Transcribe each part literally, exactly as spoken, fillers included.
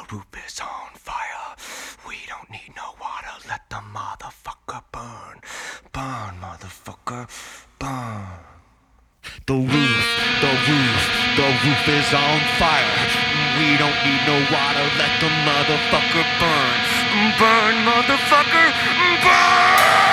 roof is on fire. We don't need no water, let the motherfucker burn. Burn, motherfucker, burn. The roof, the roof, the roof is on fire. We don't need no water, let the motherfucker burn. Burn, motherfucker, burn!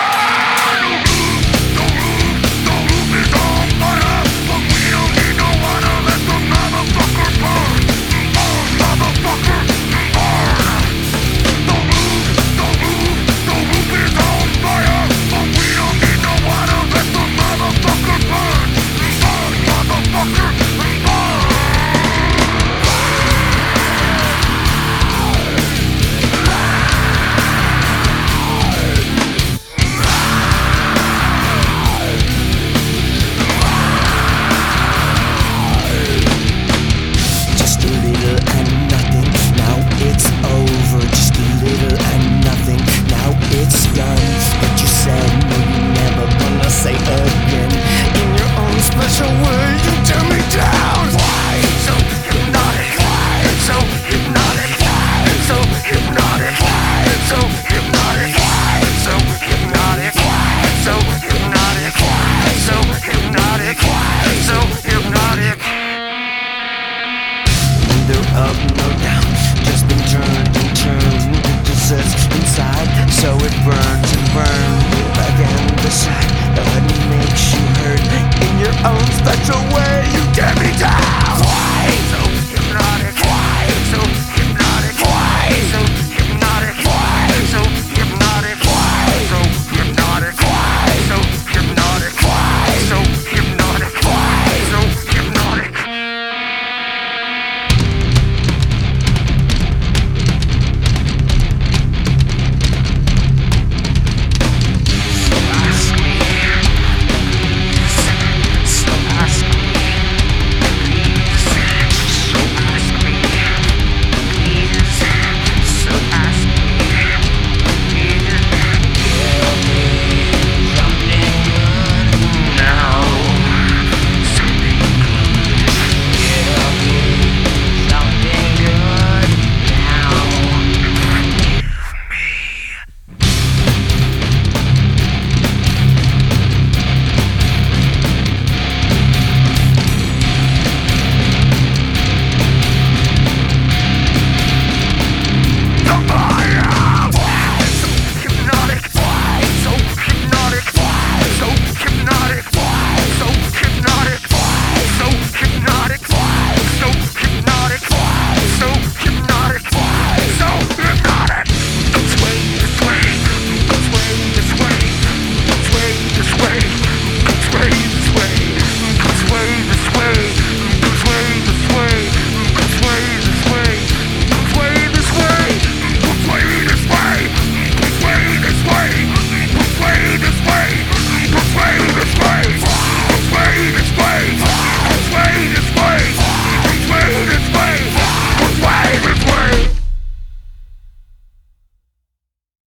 Up, no down, just been turned and turned. It sits inside, so it burns and burns. Again, the side that makes you hurt in your own special way. You get me down. Why so?